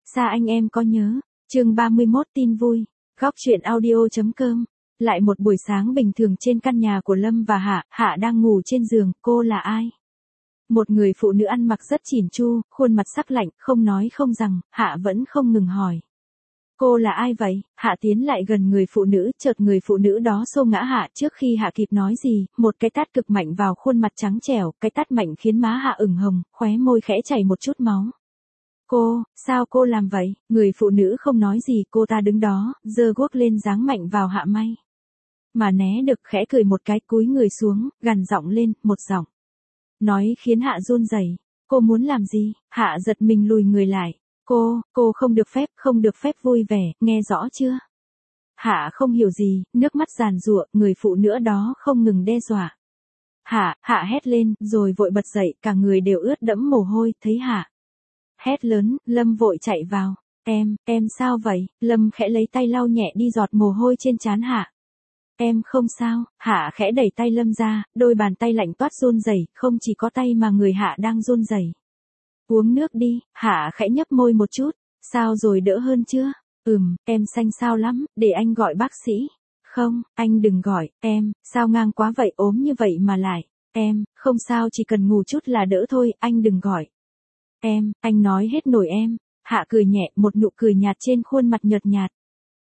Xa anh em có nhớ. Chương 31 tin vui. Góc truyện audio.com. Lại một buổi sáng bình thường trên căn nhà của Lâm và Hạ. Hạ đang ngủ trên giường. Cô là ai? Một người phụ nữ ăn mặc rất chỉn chu, khuôn mặt sắc lạnh, không nói không rằng. Hạ vẫn không ngừng hỏi. Cô là ai vậy? Hạ tiến lại gần người phụ nữ, chợt người phụ nữ đó xô ngã Hạ. Trước khi Hạ kịp nói gì, một cái tát cực mạnh vào khuôn mặt trắng trẻo. Cái tát mạnh khiến má Hạ ửng hồng, khóe môi khẽ chảy một chút máu. Cô, sao cô làm vậy? Người phụ nữ không nói gì, cô ta đứng đó, giơ guốc lên giáng mạnh vào Hạ may. Mà né được, khẽ cười một cái, cúi người xuống, gằn giọng lên, một giọng nói khiến Hạ run rẩy. Cô muốn làm gì? Hạ giật mình lùi người lại. Cô không được phép vui vẻ, nghe rõ chưa? Hạ không hiểu gì, nước mắt giàn giụa, người phụ nữ đó không ngừng đe dọa. Hạ hét lên, rồi vội bật dậy, cả người đều ướt đẫm mồ hôi, thấy Hạ hét lớn, Lâm vội chạy vào. Em sao vậy? Lâm khẽ lấy tay lau nhẹ đi giọt mồ hôi trên trán Hạ. Em không sao. Hạ khẽ đẩy tay Lâm ra, đôi bàn tay lạnh toát run rẩy, không chỉ có tay mà người Hạ đang run rẩy. Uống nước đi. Hạ khẽ nhấp môi một chút. Sao rồi, đỡ hơn chưa? Em xanh xao lắm, để anh gọi bác sĩ. Không, anh đừng gọi, em, sao ngang quá vậy, ốm như vậy mà lại. Em, không sao, chỉ cần ngủ chút là đỡ thôi, anh đừng gọi. Anh nói hết nổi em. Hạ cười nhẹ, một nụ cười nhạt trên khuôn mặt nhợt nhạt.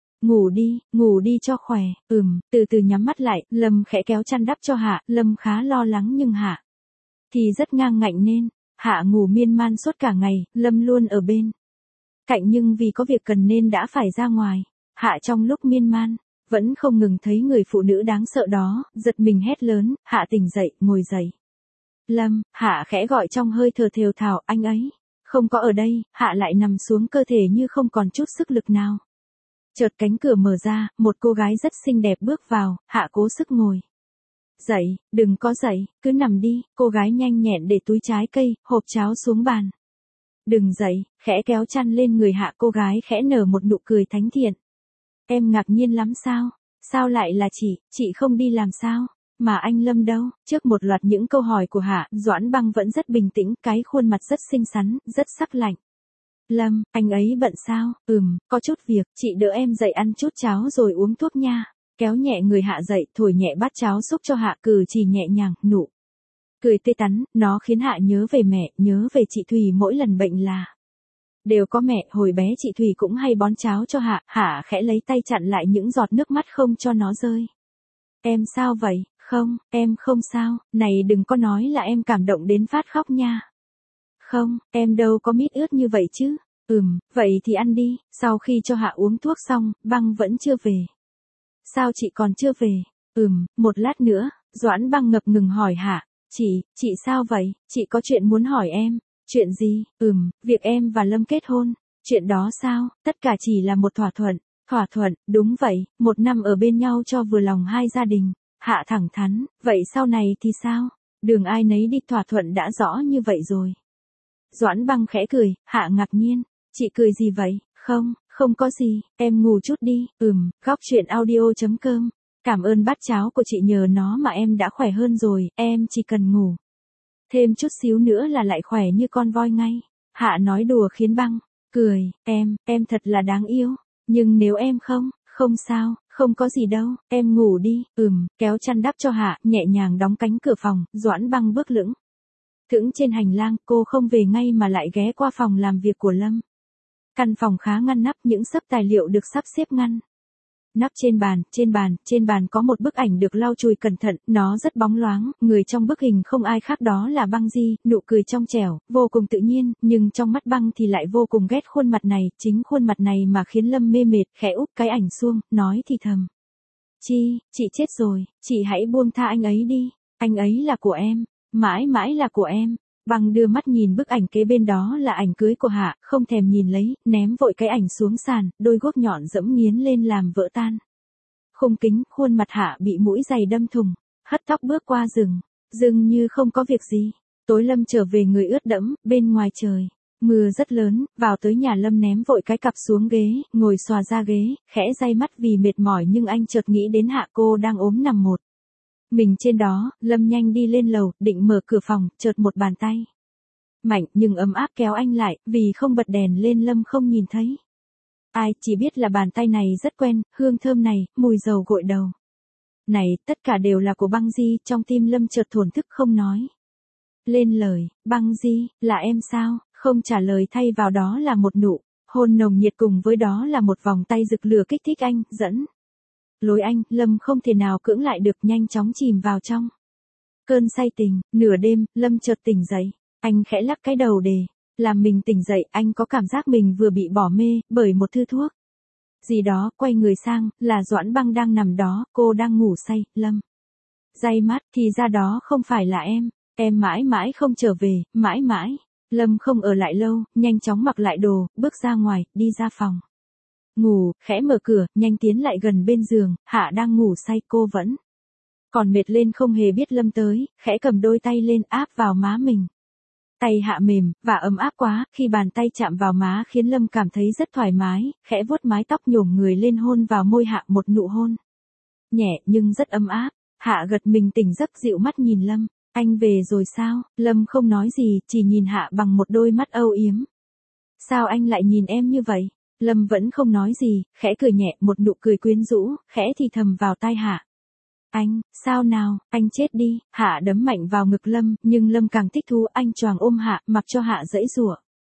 Ngủ đi cho khỏe. Từ từ nhắm mắt lại, Lâm khẽ kéo chăn đắp cho Hạ. Lâm khá lo lắng nhưng Hạ thì rất ngang ngạnh nên Hạ ngủ miên man suốt cả ngày. Lâm luôn ở bên cạnh nhưng vì có việc cần nên đã phải ra ngoài. Hạ trong lúc miên man vẫn không ngừng thấy người phụ nữ đáng sợ đó, giật mình hét lớn. Hạ tỉnh dậy, ngồi dậy. Lâm. Hạ khẽ gọi trong hơi thở thều thào, anh ấy không có ở đây. Hạ lại nằm xuống, cơ thể như không còn chút sức lực nào. Chợt cánh cửa mở ra, một cô gái rất xinh đẹp bước vào. Hạ cố sức ngồi dậy. Đừng có dậy, cứ nằm đi. Cô gái nhanh nhẹn để túi trái cây, hộp cháo xuống bàn. Đừng dậy. Khẽ kéo chăn lên người Hạ, cô gái khẽ nở một nụ cười thánh thiện. Em ngạc nhiên lắm sao? Sao lại là chị không đi làm sao? Mà anh Lâm đâu? Trước một loạt những câu hỏi của Hạ, Doãn Băng vẫn rất bình tĩnh, cái khuôn mặt rất xinh xắn, rất sắc lạnh. Lâm, anh ấy bận sao? Có chút việc, chị đỡ em dậy ăn chút cháo rồi uống thuốc nha. Kéo nhẹ người Hạ dậy, thổi nhẹ bát cháo xúc cho Hạ, cử chỉ nhẹ nhàng, nụ cười tươi tắn, nó khiến Hạ nhớ về mẹ, nhớ về chị Thùy. Mỗi lần bệnh là đều có mẹ, hồi bé chị Thùy cũng hay bón cháo cho Hạ. Hạ khẽ lấy tay chặn lại những giọt nước mắt không cho nó rơi. Em sao vậy? Không, em không sao. Này, đừng có nói là em cảm động đến phát khóc nha. Không, em đâu có mít ướt như vậy chứ. Vậy thì ăn đi. Sau khi cho Hạ uống thuốc xong, Băng vẫn chưa về. Sao chị còn chưa về? Một lát nữa. Doãn Băng ngập ngừng hỏi Hạ. Chị sao vậy? Chị có chuyện muốn hỏi em. Chuyện gì? Việc em và Lâm kết hôn. Chuyện đó sao? Tất cả chỉ là một thỏa thuận. Thỏa thuận, đúng vậy, 1 năm ở bên nhau cho vừa lòng hai gia đình. Hạ thẳng thắn, vậy sau này thì sao? Đường ai nấy đi, thỏa thuận đã rõ như vậy rồi. Doãn Băng khẽ cười. Hạ ngạc nhiên. Chị cười gì vậy? Không có gì, em ngủ chút đi. Góc truyện audio.com. Cảm ơn bát cháo của chị, nhờ nó mà em đã khỏe hơn rồi, em chỉ cần ngủ thêm chút xíu nữa là lại khỏe như con voi ngay. Hạ nói đùa khiến Băng cười. Em thật là đáng yêu. Nhưng nếu em không sao, không có gì đâu, em ngủ đi. Kéo chăn đắp cho Hạ, nhẹ nhàng đóng cánh cửa phòng. Doãn Băng bước lững thững trên hành lang, cô không về ngay mà lại ghé qua phòng làm việc của Lâm. Căn phòng khá ngăn nắp, những xấp tài liệu được sắp xếp ngăn nắp trên bàn có một bức ảnh được lau chùi cẩn thận, nó rất bóng loáng. Người trong bức hình không ai khác đó là Băng Di, nụ cười trong trẻo, vô cùng tự nhiên, nhưng trong mắt Băng thì lại vô cùng ghét khuôn mặt này. Chính khuôn mặt này mà khiến Lâm mê mệt, khẽ úp cái ảnh xuống, nói thì thầm. Chị chết rồi, chị hãy buông tha anh ấy đi, anh ấy là của em, mãi mãi là của em. Băng đưa mắt nhìn bức ảnh kế bên, đó là ảnh cưới của Hạ, không thèm nhìn lấy, ném vội cái ảnh xuống sàn, đôi guốc nhọn dẫm nghiến lên làm vỡ tan khung kính. Khuôn mặt Hạ bị mũi giày đâm thùng, hất tóc bước qua rừng như không có việc gì. Tối Lâm trở về người ướt đẫm, bên ngoài trời mưa rất lớn. Vào tới nhà Lâm ném vội cái cặp xuống ghế, ngồi xòa ra ghế, khẽ day mắt vì mệt mỏi, nhưng anh chợt nghĩ đến Hạ, cô đang ốm nằm một mình trên đó. Lâm nhanh đi lên lầu, định mở cửa phòng, chợt một bàn tay Mạnh nhưng ấm áp kéo anh lại, vì không bật đèn lên Lâm không nhìn thấy. Ai chỉ biết là bàn tay này rất quen, hương thơm này, mùi dầu gội đầu. Này, tất cả đều là của Băng Di, trong tim Lâm chợt thổn thức không nói lên lời. Băng Di, là em sao? Không trả lời, thay vào đó là một nụ hôn nồng nhiệt, cùng với đó là một vòng tay rực lửa kích thích anh, dẫn lối anh. Lâm không thể nào cưỡng lại được, nhanh chóng chìm vào trong cơn say tình. Nửa đêm, Lâm chợt tỉnh dậy. Anh khẽ lắc cái đầu để làm mình tỉnh dậy. Anh có cảm giác mình vừa bị bỏ mê bởi một thứ thuốc gì đó. Quay người sang, là Doãn Băng đang nằm đó, cô đang ngủ say. Lâm day mắt, thì ra đó không phải là em mãi mãi không trở về, mãi mãi. Lâm không ở lại lâu, nhanh chóng mặc lại đồ, bước ra ngoài, đi ra phòng ngủ, khẽ mở cửa, nhanh tiến lại gần bên giường. Hạ đang ngủ say, cô vẫn còn mệt lên không hề biết Lâm tới, khẽ cầm đôi tay lên áp vào má mình. Tay Hạ mềm và ấm áp quá, khi bàn tay chạm vào má khiến Lâm cảm thấy rất thoải mái, khẽ vuốt mái tóc nhổm người lên hôn vào môi Hạ, một nụ hôn nhẹ nhưng rất ấm áp. Hạ gật mình tỉnh giấc, dịu mắt nhìn Lâm. Anh về rồi sao? Lâm không nói gì, chỉ nhìn Hạ bằng một đôi mắt âu yếm. Sao anh lại nhìn em như vậy? Lâm vẫn không nói gì, khẽ cười nhẹ, một nụ cười quyến rũ, khẽ thì thầm vào tai Hạ. Anh, sao nào, anh chết đi. Hạ đấm mạnh vào ngực Lâm, nhưng Lâm càng thích thú, anh choàng ôm Hạ, mặc cho Hạ giãy giụa.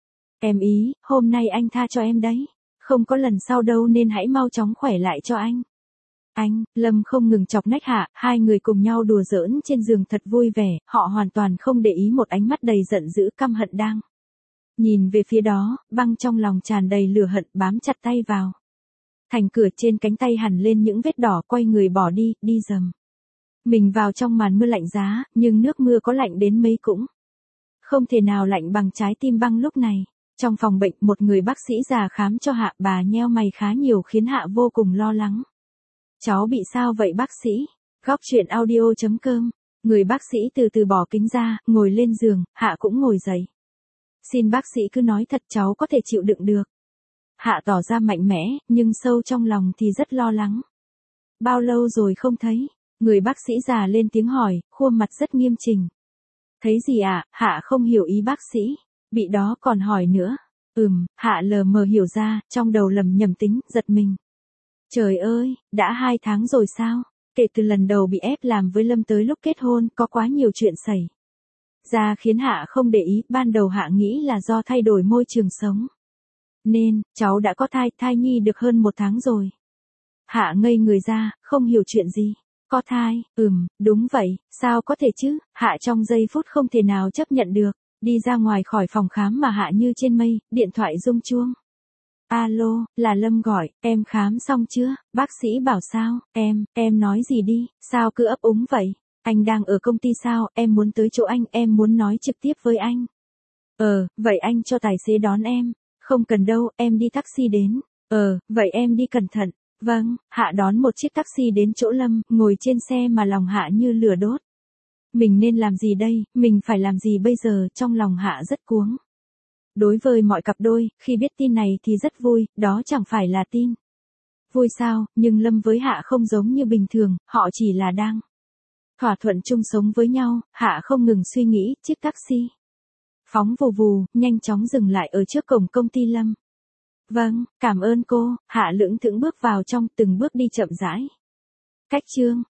Em ý, hôm nay anh tha cho em đấy. Không có lần sau đâu nên hãy mau chóng khỏe lại cho anh. Anh, Lâm không ngừng chọc nách Hạ, hai người cùng nhau đùa giỡn trên giường thật vui vẻ, họ hoàn toàn không để ý một ánh mắt đầy giận dữ căm hận đang nhìn về phía đó. Băng trong lòng tràn đầy lửa hận, bám chặt tay vào thành cửa, trên cánh tay hằn lên những vết đỏ, quay người bỏ đi, đi dầm mình vào trong màn mưa lạnh giá, nhưng nước mưa có lạnh đến mấy cũng không thể nào lạnh bằng trái tim Băng lúc này. Trong phòng bệnh, một người bác sĩ già khám cho Hạ, bà nheo mày khá nhiều khiến Hạ vô cùng lo lắng. Cháu bị sao vậy bác sĩ? Góc chuyện audio.com. Người bác sĩ từ từ bỏ kính ra, ngồi lên giường. Hạ cũng ngồi dậy. Xin bác sĩ cứ nói thật, cháu có thể chịu đựng được. Hạ tỏ ra mạnh mẽ, nhưng sâu trong lòng thì rất lo lắng. Bao lâu rồi không thấy? Người bác sĩ già lên tiếng hỏi, khuôn mặt rất nghiêm chỉnh. Thấy gì ạ? Hạ không hiểu ý bác sĩ. Bị đó còn hỏi nữa. Hạ lờ mờ hiểu ra, trong đầu lầm nhầm tính, giật mình. Trời ơi, đã 2 tháng rồi sao? Kể từ lần đầu bị ép làm với Lâm tới lúc kết hôn, có quá nhiều chuyện xảy ra khiến Hạ không để ý. Ban đầu Hạ nghĩ là do thay đổi môi trường sống nên cháu đã có thai nhi được hơn 1 tháng rồi. Hạ ngây người ra, không hiểu chuyện gì. Có thai? Đúng vậy, sao có thể chứ? Hạ trong giây phút không thể nào chấp nhận được. Đi ra ngoài khỏi phòng khám mà Hạ như trên mây, điện thoại rung chuông. Alo, là Lâm gọi, em khám xong chưa? Bác sĩ bảo sao? Em nói gì đi, sao cứ ấp úng vậy? Anh đang ở công ty sao? Em muốn tới chỗ anh, em muốn nói trực tiếp với anh. Vậy anh cho tài xế đón em. Không cần đâu, em đi taxi đến. Vậy em đi cẩn thận. Vâng. Hạ đón một chiếc taxi đến chỗ Lâm, ngồi trên xe mà lòng Hạ như lửa đốt. Mình nên làm gì đây, mình phải làm gì bây giờ? Trong lòng Hạ rất cuống. Đối với mọi cặp đôi, khi biết tin này thì rất vui, đó chẳng phải là tin vui sao? Nhưng Lâm với Hạ không giống như bình thường, họ chỉ là đang thỏa thuận chung sống với nhau. Hạ không ngừng suy nghĩ, chiếc taxi phóng vù vù, nhanh chóng dừng lại ở trước cổng công ty Lâm. Vâng, cảm ơn cô. Hạ lững thững bước vào trong, từng bước đi chậm rãi. Cách chương